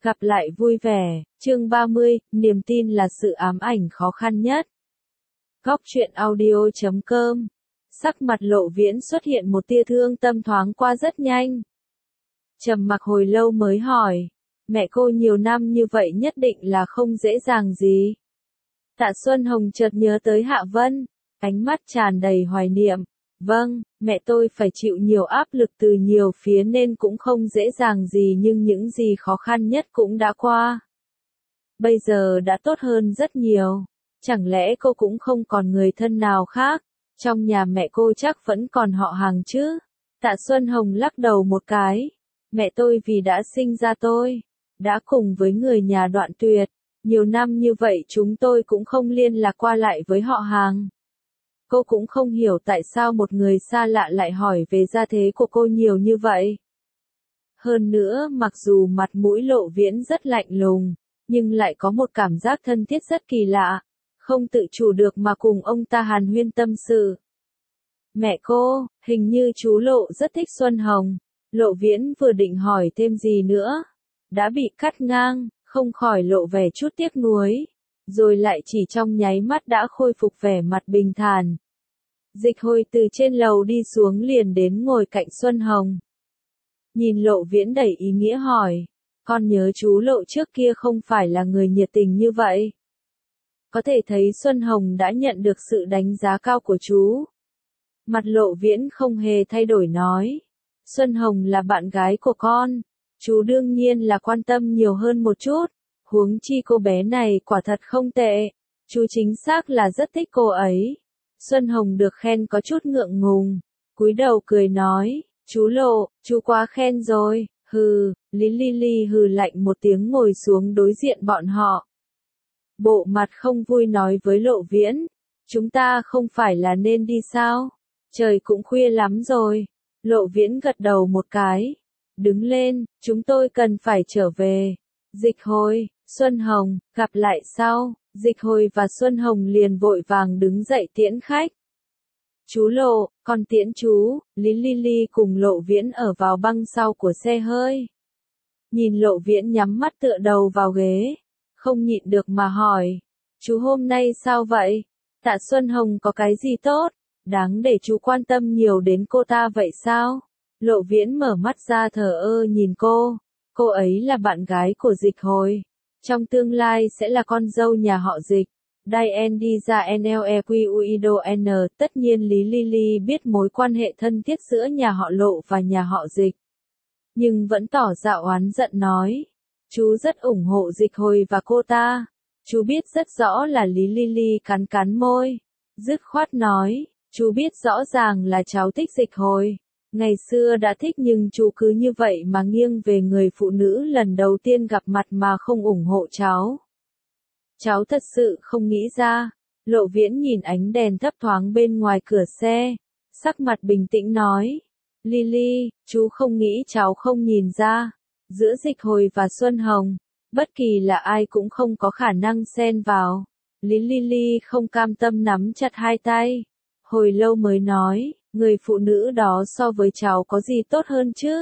Gặp lại vui vẻ, chương 30, niềm tin là sự ám ảnh khó khăn nhất. Góc truyện audio.com. Sắc mặt Lộ Viễn xuất hiện một tia thương tâm thoáng qua rất nhanh. Trầm mặc hồi lâu mới hỏi, mẹ cô nhiều năm như vậy nhất định là không dễ dàng gì. Tạ Xuân Hồng chợt nhớ tới Hạ Vân, ánh mắt tràn đầy hoài niệm. Vâng, mẹ tôi phải chịu nhiều áp lực từ nhiều phía nên cũng không dễ dàng gì, nhưng những gì khó khăn nhất cũng đã qua. Bây giờ đã tốt hơn rất nhiều. Chẳng lẽ cô cũng không còn người thân nào khác? Trong nhà mẹ cô chắc vẫn còn họ hàng chứ? Tạ Xuân Hồng lắc đầu một cái. Mẹ tôi vì đã sinh ra tôi, đã cùng với người nhà đoạn tuyệt. Nhiều năm như vậy chúng tôi cũng không liên lạc qua lại với họ hàng. Cô cũng không hiểu tại sao một người xa lạ lại hỏi về gia thế của cô nhiều như vậy. Hơn nữa, mặc dù mặt mũi Lộ Viễn rất lạnh lùng, nhưng lại có một cảm giác thân thiết rất kỳ lạ, không tự chủ được mà cùng ông ta hàn huyên tâm sự. Mẹ cô, hình như chú Lộ rất thích Xuân Hồng. Lộ Viễn vừa định hỏi thêm gì nữa, đã bị cắt ngang, không khỏi lộ vẻ chút tiếc nuối, rồi lại chỉ trong nháy mắt đã khôi phục vẻ mặt bình thản. Dịch Hồi từ trên lầu đi xuống liền đến ngồi cạnh Xuân Hồng. Nhìn Lộ Viễn đầy ý nghĩa hỏi, con nhớ chú Lộ trước kia không phải là người nhiệt tình như vậy. Có thể thấy Xuân Hồng đã nhận được sự đánh giá cao của chú. Mặt Lộ Viễn không hề thay đổi nói, Xuân Hồng là bạn gái của con, chú đương nhiên là quan tâm nhiều hơn một chút, huống chi cô bé này quả thật không tệ, chú chính xác là rất thích cô ấy. Xuân Hồng được khen có chút ngượng ngùng, cúi đầu cười nói, chú Lộ, chú quá khen rồi, hừ. Lý Ly hừ lạnh một tiếng ngồi xuống đối diện bọn họ. Bộ mặt không vui nói với Lộ Viễn, chúng ta không phải là nên đi sao? Trời cũng khuya lắm rồi. Lộ Viễn gật đầu một cái, đứng lên, chúng tôi cần phải trở về. Dịch Hồi, Xuân Hồng, gặp lại sau. Dịch Hồi và Xuân Hồng liền vội vàng đứng dậy tiễn khách. Chú Lộ, con tiễn chú. Lý Ly cùng Lộ Viễn ở vào băng sau của xe hơi. Nhìn Lộ Viễn nhắm mắt tựa đầu vào ghế, không nhịn được mà hỏi, chú hôm nay sao vậy? Tạ Xuân Hồng có cái gì tốt, đáng để chú quan tâm nhiều đến cô ta vậy sao? Lộ Viễn mở mắt ra thờ ơ nhìn cô ấy là bạn gái của Dịch Hồi, trong tương lai sẽ là con dâu nhà họ Dịch. Diane đi ra NLEQUIDON. Tất nhiên Lý Ly biết mối quan hệ thân thiết giữa nhà họ Lộ và nhà họ Dịch, nhưng vẫn tỏ ra oán giận nói, chú rất ủng hộ Dịch Hồi và cô ta. Chú biết rất rõ là Lý Ly cắn môi, dứt khoát nói, chú biết rõ ràng là cháu thích Dịch Hồi. Ngày xưa đã thích nhưng chú cứ như vậy mà nghiêng về người phụ nữ lần đầu tiên gặp mặt mà không ủng hộ cháu. Cháu thật sự không nghĩ ra. Lộ Viễn nhìn ánh đèn thấp thoáng bên ngoài cửa xe, sắc mặt bình tĩnh nói, Ly, chú không nghĩ cháu không nhìn ra. Giữa Dịch Hồi và Xuân Hồng, bất kỳ là ai cũng không có khả năng xen vào. Lý Ly không cam tâm nắm chặt hai tay. Hồi lâu mới nói, người phụ nữ đó so với cháu có gì tốt hơn chứ?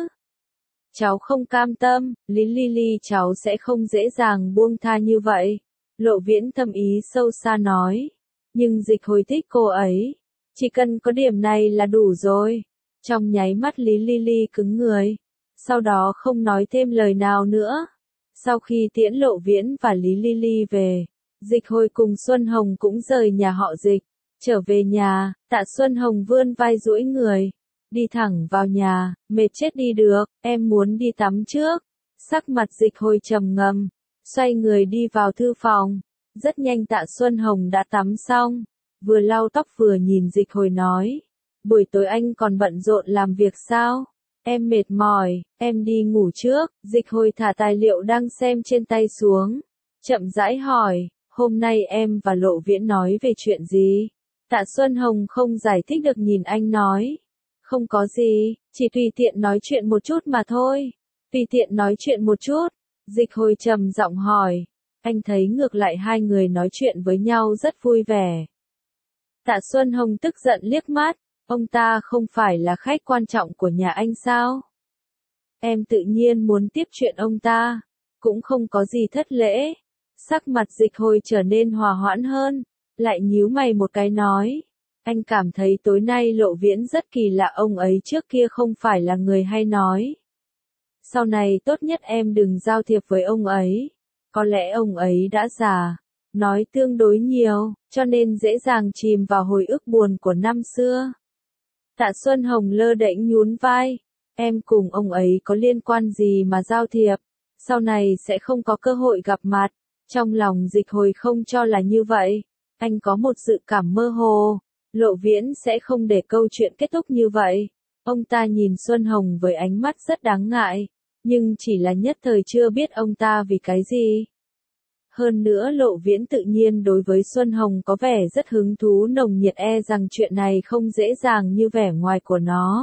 Cháu không cam tâm, Lý Ly cháu sẽ không dễ dàng buông tha như vậy. Lộ Viễn thầm ý sâu xa nói, nhưng Dịch Hồi thích cô ấy, chỉ cần có điểm này là đủ rồi. Trong nháy mắt Lý Ly cứng người, sau đó không nói thêm lời nào nữa. Sau khi tiễn Lộ Viễn và Lý Ly về, Dịch Hồi cùng Xuân Hồng cũng rời nhà họ Dịch, trở về nhà. Tạ Xuân Hồng vươn vai duỗi người, đi thẳng vào nhà, mệt chết đi được, em muốn đi tắm trước. Sắc mặt Dịch Hồi trầm ngâm, xoay người đi vào thư phòng. Rất nhanh Tạ Xuân Hồng đã tắm xong, vừa lau tóc vừa nhìn Dịch Hồi nói, buổi tối anh còn bận rộn làm việc sao? Em mệt mỏi, em đi ngủ trước. Dịch Hồi thả tài liệu đang xem trên tay xuống, chậm rãi hỏi, hôm nay em và Lộ Viễn nói về chuyện gì? Tạ Xuân Hồng không giải thích được nhìn anh nói, không có gì, chỉ tùy tiện nói chuyện một chút mà thôi. Tùy tiện nói chuyện một chút. Dịch Hồi trầm giọng hỏi, anh thấy ngược lại hai người nói chuyện với nhau rất vui vẻ. Tạ Xuân Hồng tức giận liếc mắt, ông ta không phải là khách quan trọng của nhà anh sao? Em tự nhiên muốn tiếp chuyện ông ta. cũng không có gì thất lễ. Sắc mặt Dịch Hồi trở nên hòa hoãn hơn, lại nhíu mày một cái nói. Anh cảm thấy tối nay Lộ Viễn rất kỳ lạ, ông ấy trước kia không phải là người hay nói. Sau này tốt nhất em đừng giao thiệp với ông ấy. Có lẽ ông ấy đã già, nói tương đối nhiều, cho nên dễ dàng chìm vào hồi ức buồn của năm xưa. Tạ Xuân Hồng lơ đễnh nhún vai. Em cùng ông ấy có liên quan gì mà giao thiệp, sau này sẽ không có cơ hội gặp mặt. Trong lòng Dịch Hồi không cho là như vậy. Anh có một dự cảm mơ hồ, Lộ Viễn sẽ không để câu chuyện kết thúc như vậy. Ông ta nhìn Xuân Hồng với ánh mắt rất đáng ngại, nhưng chỉ là nhất thời chưa biết ông ta vì cái gì. Hơn nữa Lộ Viễn tự nhiên đối với Xuân Hồng có vẻ rất hứng thú nồng nhiệt, rằng chuyện này không dễ dàng như vẻ ngoài của nó.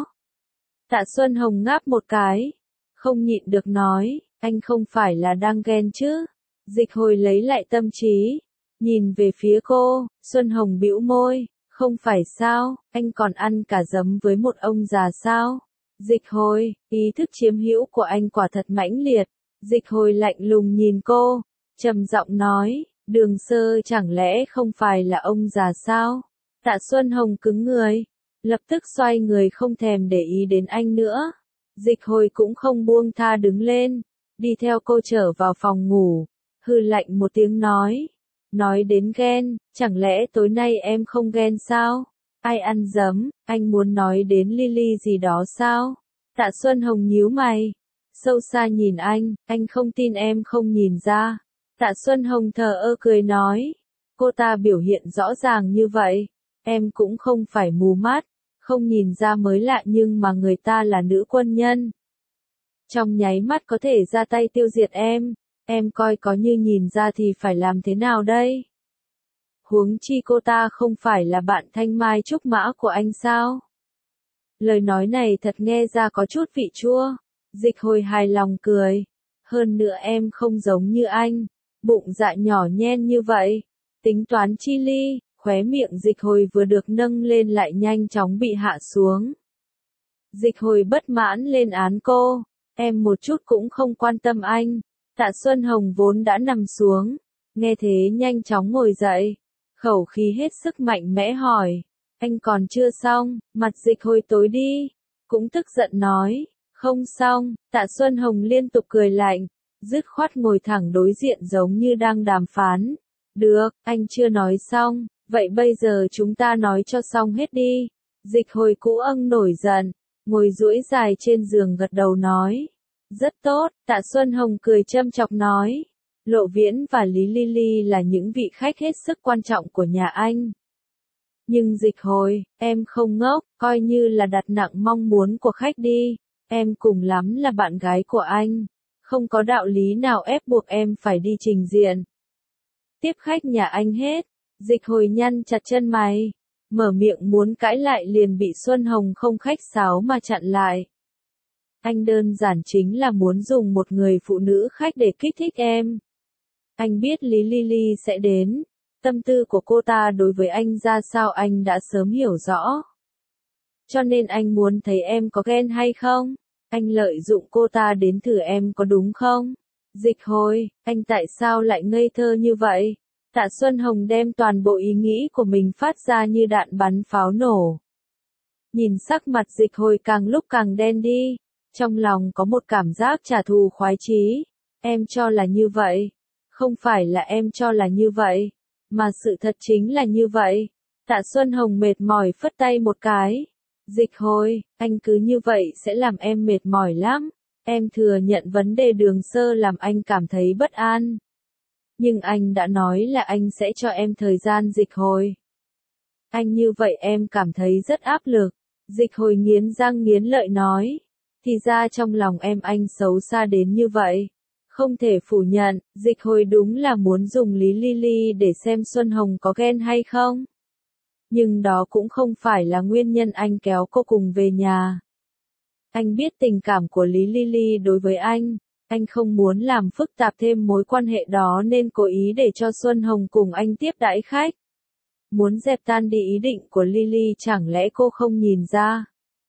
Tạ Xuân Hồng ngáp một cái, không nhịn được nói, anh không phải là đang ghen chứ? Dịch Hồi lấy lại tâm trí, nhìn về phía cô. Xuân Hồng bĩu môi, không phải sao, anh còn ăn cả giấm với một ông già sao? Dịch Hồi, ý thức chiếm hữu của anh quả thật mãnh liệt. Dịch Hồi lạnh lùng nhìn cô, trầm giọng nói, Đường Sơ chẳng lẽ không phải là ông già sao? Tạ Xuân Hồng cứng người, lập tức xoay người không thèm để ý đến anh nữa. Dịch Hồi cũng không buông tha đứng lên, đi theo cô trở vào phòng ngủ, hừ lạnh một tiếng nói đến ghen, chẳng lẽ tối nay em không ghen sao? Ai ăn giấm, anh muốn nói đến Lily gì đó sao? Tạ Xuân Hồng nhíu mày, sâu xa nhìn anh không tin em không nhìn ra. Tạ Xuân Hồng thờ ơ cười nói, cô ta biểu hiện rõ ràng như vậy, em cũng không phải mù mắt, không nhìn ra mới lạ, nhưng mà người ta là nữ quân nhân. Trong nháy mắt có thể ra tay tiêu diệt em coi có như nhìn ra thì phải làm thế nào đây? Huống chi cô ta không phải là bạn thanh mai trúc mã của anh sao? Lời nói này thật nghe ra có chút vị chua. Dịch Hồi hài lòng cười. Hơn nữa em không giống như anh, bụng dạ nhỏ nhen như vậy. Tính toán chi ly, khóe miệng Dịch Hồi vừa được nâng lên lại nhanh chóng bị hạ xuống. Dịch Hồi bất mãn lên án cô. Em một chút cũng không quan tâm anh. Tạ Xuân Hồng vốn đã nằm xuống, nghe thế nhanh chóng ngồi dậy, khẩu khí hết sức mạnh mẽ hỏi, anh còn chưa xong? Mặt Dịch Hồi tối đi, cũng tức giận nói, không xong. Tạ Xuân Hồng liên tục cười lạnh, dứt khoát ngồi thẳng đối diện giống như đang đàm phán. Được, anh chưa nói xong, vậy bây giờ chúng ta nói cho xong hết đi. Dịch Hồi cũ nổi giận, ngồi duỗi dài trên giường gật đầu nói. Rất tốt, Tạ Xuân Hồng cười châm chọc nói. Lộ Viễn và Lý Lily là những vị khách hết sức quan trọng của nhà anh. Nhưng Dịch Hồi, em không ngốc, coi như là đặt nặng mong muốn của khách đi. Em cùng lắm là bạn gái của anh. Không có đạo lý nào ép buộc em phải đi trình diện. Tiếp khách nhà anh hết. Dịch Hồi nhăn chặt chân mày, mở miệng muốn cãi lại liền bị Xuân Hồng không khách sáo mà chặn lại. Anh đơn giản chính là muốn dùng một người phụ nữ khách để kích thích em. Anh biết Lý Lily sẽ đến. Tâm tư của cô ta đối với anh ra sao anh đã sớm hiểu rõ. Cho nên anh muốn thấy em có ghen hay không. Anh lợi dụng cô ta đến thử em có đúng không? Dịch Hồi, anh tại sao lại ngây thơ như vậy? Tạ Xuân Hồng đem toàn bộ ý nghĩ của mình phát ra như đạn bắn pháo nổ. Nhìn sắc mặt Dịch Hồi càng lúc càng đen đi. Trong lòng có một cảm giác trả thù khoái chí. Em cho là như vậy. Không phải là em cho là như vậy, mà sự thật chính là như vậy. Tạ Xuân Hồng mệt mỏi phất tay một cái. Dịch Hồi, anh cứ như vậy sẽ làm em mệt mỏi lắm. Em thừa nhận vấn đề Đường Sơ làm anh cảm thấy bất an. Nhưng anh đã nói là anh sẽ cho em thời gian. Dịch Hồi. Anh như vậy em cảm thấy rất áp lực. Dịch Hồi nghiến răng nghiến lợi nói. Thì ra trong lòng em anh xấu xa đến như vậy. Không thể phủ nhận, Dịch Hồi đúng là muốn dùng Lý Lily để xem Xuân Hồng có ghen hay không. Nhưng đó cũng không phải là nguyên nhân anh kéo cô cùng về nhà. Anh biết tình cảm của Lý Lily đối với anh không muốn làm phức tạp thêm mối quan hệ đó nên cố ý để cho Xuân Hồng cùng anh tiếp đãi khách. Muốn dẹp tan đi ý định của Lily, chẳng lẽ cô không nhìn ra?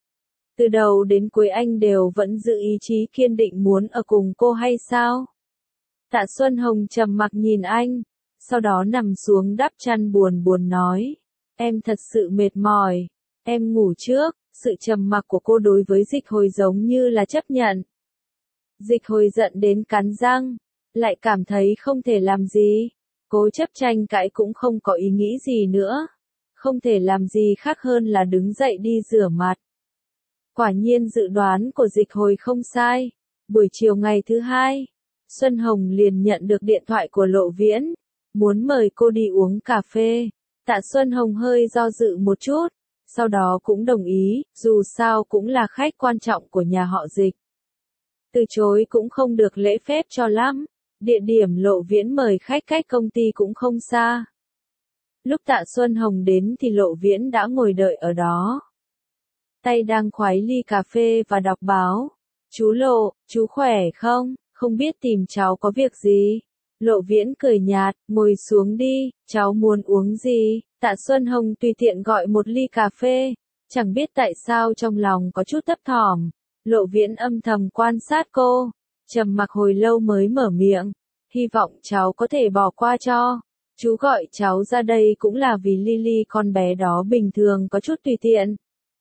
Từ đầu đến cuối anh đều vẫn giữ ý chí kiên định muốn ở cùng cô hay sao? Tạ Xuân Hồng trầm mặc nhìn anh, sau đó nằm xuống đắp chăn buồn buồn nói, em thật sự mệt mỏi, em ngủ trước. Sự trầm mặc của cô đối với Dịch Hồi giống như là chấp nhận. Dịch Hồi giận đến cắn răng, lại cảm thấy không thể làm gì, cố chấp tranh cãi cũng không có ý nghĩ gì nữa, không thể làm gì khác hơn là đứng dậy đi rửa mặt. Quả nhiên dự đoán của Dịch Hồi không sai, buổi chiều ngày thứ hai, Xuân Hồng liền nhận được điện thoại của Lộ Viễn, muốn mời cô đi uống cà phê. Tạ Xuân Hồng hơi do dự một chút, sau đó cũng đồng ý, dù sao cũng là khách quan trọng của nhà họ Dịch. Từ chối cũng không được lễ phép cho lắm, địa điểm Lộ Viễn mời khách cách công ty cũng không xa. Lúc Tạ Xuân Hồng đến thì Lộ Viễn đã ngồi đợi ở đó. Tay đang khoái ly cà phê và đọc báo. Chú Lộ, chú khỏe không? Không biết tìm cháu có việc gì? Lộ Viễn cười nhạt, ngồi xuống đi, cháu muốn uống gì? Tạ Xuân Hồng tùy tiện gọi một ly cà phê, chẳng biết tại sao trong lòng có chút thấp thỏm. Lộ Viễn âm thầm quan sát cô, trầm mặc hồi lâu mới mở miệng, hy vọng cháu có thể bỏ qua cho. Chú gọi cháu ra đây cũng là vì Lily con bé đó bình thường có chút tùy tiện.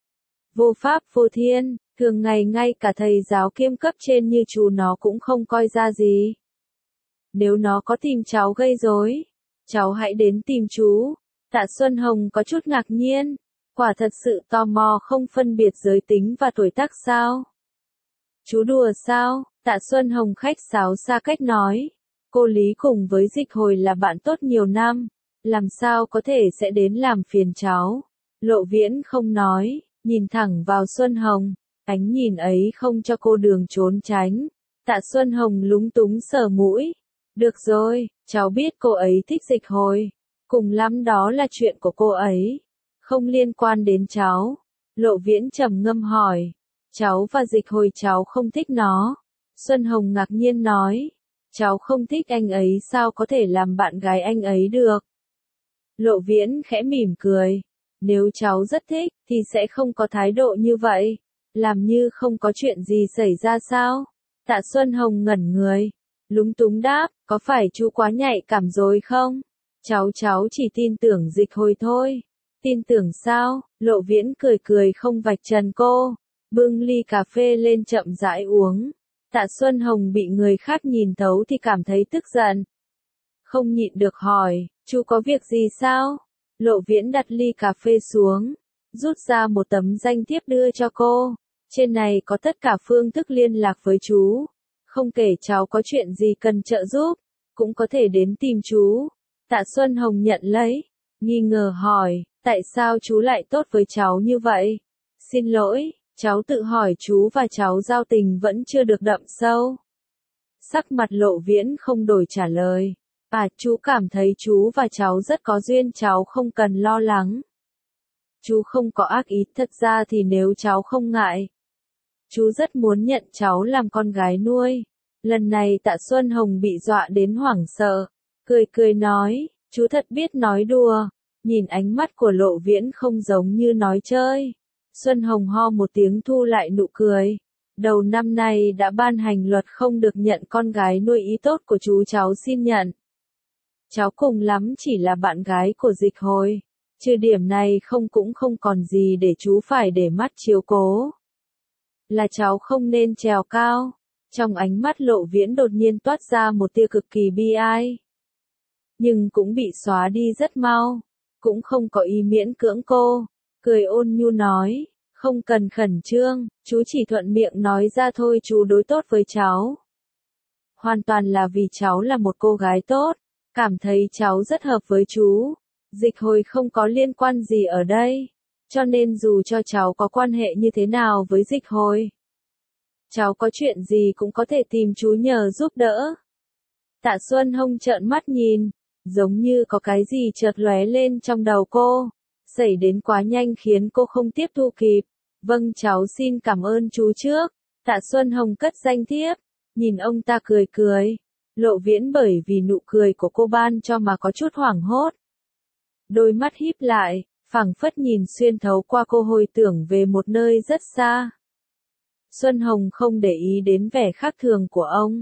Vô pháp vô thiên, thường ngày ngay cả thầy giáo kiêm cấp trên như chú nó cũng không coi ra gì. Nếu nó có tìm cháu gây rối, cháu hãy đến tìm chú. Tạ Xuân Hồng có chút ngạc nhiên, quả thật sự tò mò không phân biệt giới tính và tuổi tác sao? Chú đùa sao? Tạ Xuân Hồng khách sáo xa cách nói. Cô Lý cùng với Dịch Hồi là bạn tốt nhiều năm, làm sao có thể sẽ đến làm phiền cháu? Lộ Viễn không nói, nhìn thẳng vào Xuân Hồng, ánh nhìn ấy không cho cô đường trốn tránh. Tạ Xuân Hồng lúng túng sờ mũi. Được rồi, cháu biết cô ấy thích Dịch Hồi. Cùng lắm đó là chuyện của cô ấy, không liên quan đến cháu. Lộ Viễn trầm ngâm hỏi, cháu và Dịch Hồi cháu không thích nó. Xuân Hồng ngạc nhiên nói, cháu không thích anh ấy sao có thể làm bạn gái anh ấy được. Lộ Viễn khẽ mỉm cười, nếu cháu rất thích thì sẽ không có thái độ như vậy, làm như không có chuyện gì xảy ra sao. Tạ Xuân Hồng ngẩn người, lúng túng đáp, có phải chú quá nhạy cảm rồi không? Cháu chỉ tin tưởng Dịch Hồi thôi. Tin tưởng sao? Lộ Viễn cười cười không vạch trần cô, bưng ly cà phê lên chậm rãi uống. Tạ Xuân Hồng bị người khác nhìn thấu thì cảm thấy tức giận. Không nhịn được hỏi, chú có việc gì sao? Lộ Viễn đặt ly cà phê xuống, rút ra một tấm danh thiếp đưa cho cô. Trên này có tất cả phương thức liên lạc với chú. Không kể cháu có chuyện gì cần trợ giúp, cũng có thể đến tìm chú. Tạ Xuân Hồng nhận lấy, nghi ngờ hỏi, tại sao chú lại tốt với cháu như vậy? Xin lỗi, cháu tự hỏi chú và cháu giao tình vẫn chưa được đậm sâu. Sắc mặt Lộ Viễn không đổi trả lời. Chú cảm thấy chú và cháu rất có duyên, cháu không cần lo lắng. Chú không có ác ý, thật ra thì nếu cháu không ngại, chú rất muốn nhận cháu làm con gái nuôi. Lần này Tạ Xuân Hồng bị dọa đến hoảng sợ, cười nói, chú thật biết nói đùa. Nhìn ánh mắt của Lộ Viễn không giống như nói chơi. Xuân Hồng ho một tiếng thu lại nụ cười. Đầu năm nay đã ban hành luật không được nhận con gái nuôi, ý tốt của chú cháu xin nhận. Cháu cùng lắm chỉ là bạn gái của Dịch Hồi. Trừ điểm này cũng không còn gì để chú phải để mắt chiếu cố. Là cháu không nên trèo cao. Trong ánh mắt Lộ Viễn đột nhiên toát ra một tia cực kỳ bi ai. Nhưng cũng bị xóa đi rất mau. Cũng không có ý miễn cưỡng cô. Cười ôn nhu nói, không cần khẩn trương, chú chỉ thuận miệng nói ra thôi, chú đối tốt với cháu. Hoàn toàn là vì cháu là một cô gái tốt, cảm thấy cháu rất hợp với chú. Dịch Hồi không có liên quan gì ở đây, cho nên dù cho cháu có quan hệ như thế nào với Dịch Hồi, cháu có chuyện gì cũng có thể tìm chú nhờ giúp đỡ. Tạ Xuân Hồng trợn mắt nhìn, giống như có cái gì chợt lóe lên trong đầu cô, xảy đến quá nhanh khiến cô không tiếp thu kịp. Vâng, cháu xin cảm ơn chú trước. Tạ Xuân Hồng cất danh thiếp, nhìn ông ta cười. Lộ Viễn bởi vì nụ cười của cô ban cho mà có chút hoảng hốt. Đôi mắt híp lại, phảng phất nhìn xuyên thấu qua cô, hồi tưởng về một nơi rất xa. Xuân Hồng không để ý đến vẻ khác thường của ông,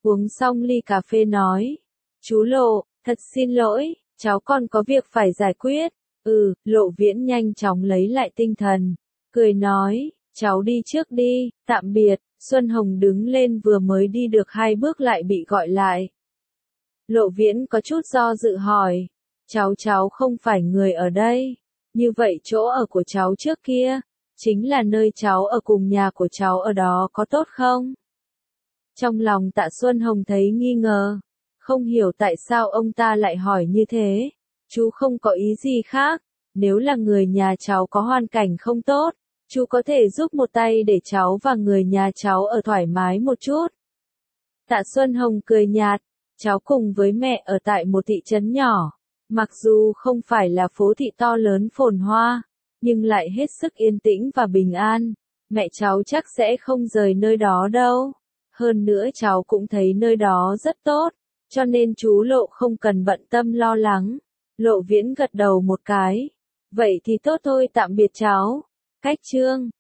Uống xong ly cà phê nói. Chú Lộ, thật xin lỗi, cháu còn có việc phải giải quyết. Lộ Viễn nhanh chóng lấy lại tinh thần. Cười nói, cháu đi trước đi, tạm biệt. Xuân Hồng đứng lên vừa mới đi được 2 bước lại bị gọi lại. Lộ Viễn có chút do dự hỏi. Cháu không phải người ở đây. Như vậy chỗ ở của cháu trước kia, chính là nơi cháu ở cùng nhà của cháu ở đó có tốt không? Trong lòng Tạ Xuân Hồng thấy nghi ngờ. Không hiểu tại sao ông ta lại hỏi như thế. Chú không có ý gì khác. Nếu là người nhà cháu có hoàn cảnh không tốt, chú có thể giúp một tay để cháu và người nhà cháu ở thoải mái một chút. Tạ Xuân Hồng cười nhạt. Cháu cùng với mẹ ở tại một thị trấn nhỏ. Mặc dù không phải là phố thị to lớn phồn hoa, nhưng lại hết sức yên tĩnh và bình an. Mẹ cháu chắc sẽ không rời nơi đó đâu. Hơn nữa cháu cũng thấy nơi đó rất tốt, cho nên chú Lộ không cần bận tâm lo lắng. Lộ Viễn gật đầu một cái. Vậy thì tốt thôi, tạm biệt cháu. Cách chương